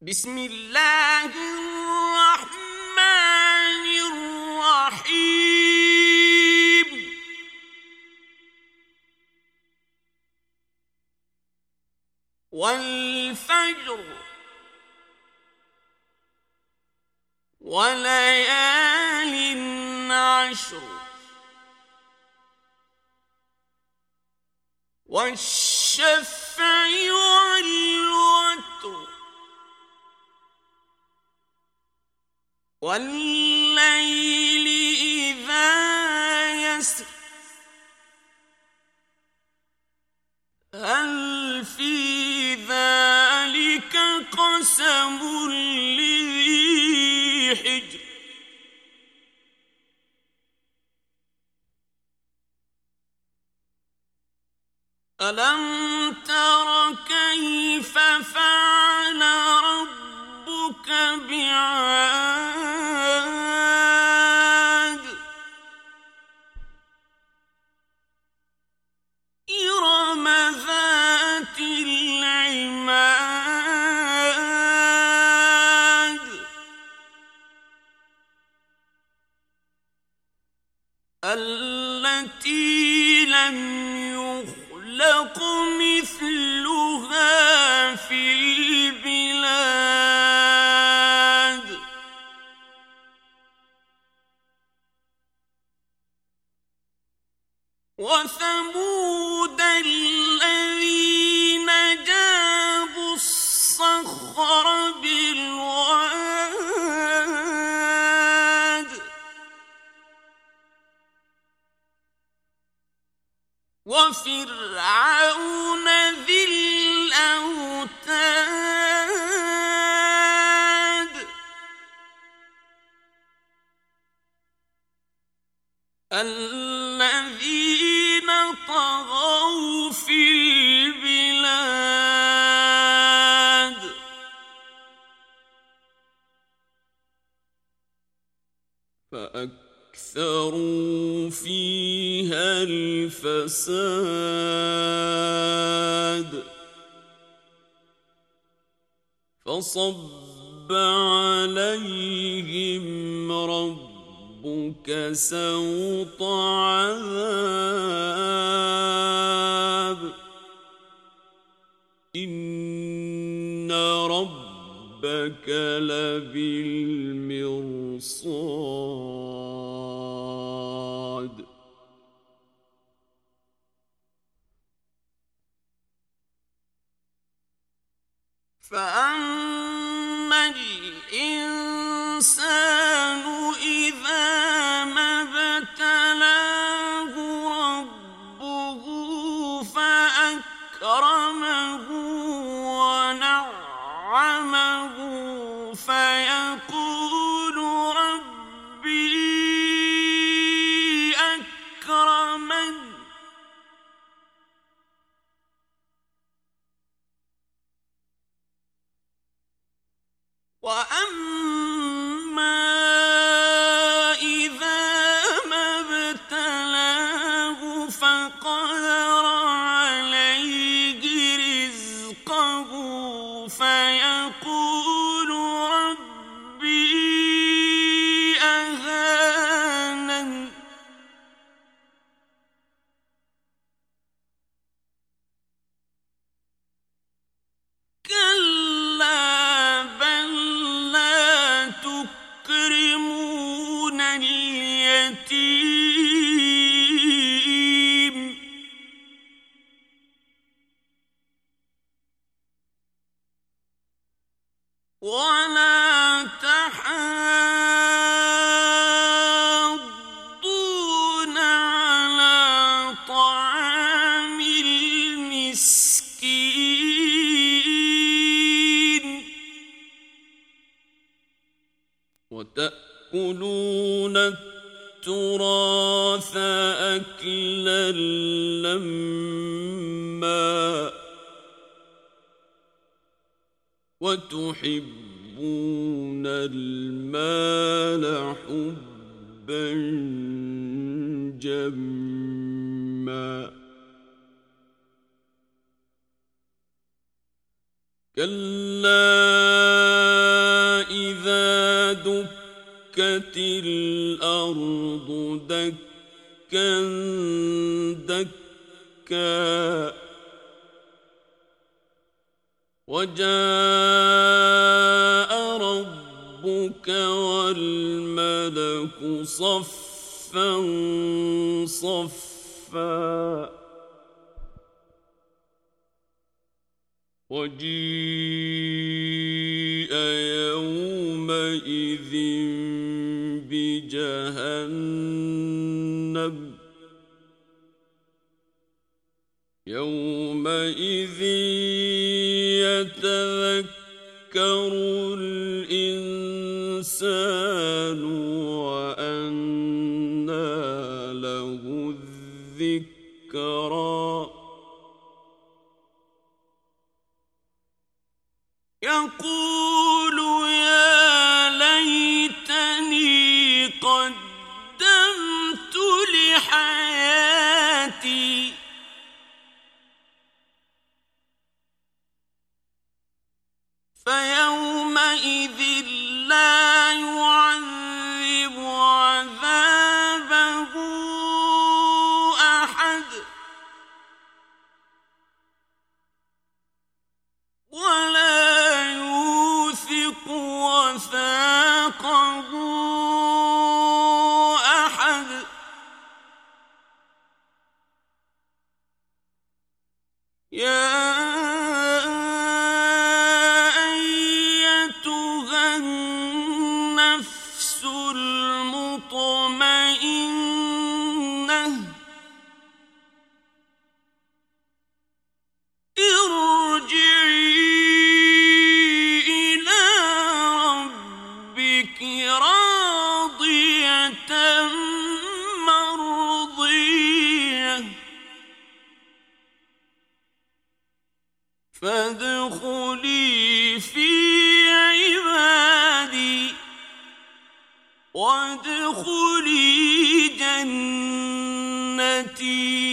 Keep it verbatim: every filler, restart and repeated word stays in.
بسم الله الرحمن الرحيم والفجر وليال عشر والشفع والوتر والليل إذا يسر هل في ذلك قسم لذي حجر ألم تر كيف فعل ربك بعاد إرم ذات العماد التي لم يخلق مثلها في البلاد وثمود الذين جابوا الصخر بالواد وفرعون ذي الأوتاد الذين طغوا في البلاد فأكثروا فيها الفساد فصب عليهم ربك سوط عذاب إن ربك لبالمرصاد فأما الإنسان إذا ما ابتلاه ربه فأكرمه ونعمه فيقول ربي أكرمن وأما إذا ما ابتلاه فقدر عليه رزقه فيقول ربي أهانن كلا بل لا تكرمون اليتيم ولا تحاضون على طعام المسكين وتأكلون التراث أكلا لما وتحبون المال حبا جما كلا ودكت الأرض دكا دكا وجاء ربك والملك صفا صفا وجيء يومئذ بجهنم يومئذ يتذكر الإنسان وأنى له الذكرى يقول يا ليتني قدمت لحياتي فيومئذ لا يعذب عذابه أحد ولا يوثق وثاقه أحد يا أيتها النفس المطمئنة ارجعي إلى ربك راضية مرضية فادخلي في عبادي وادخلي جنتي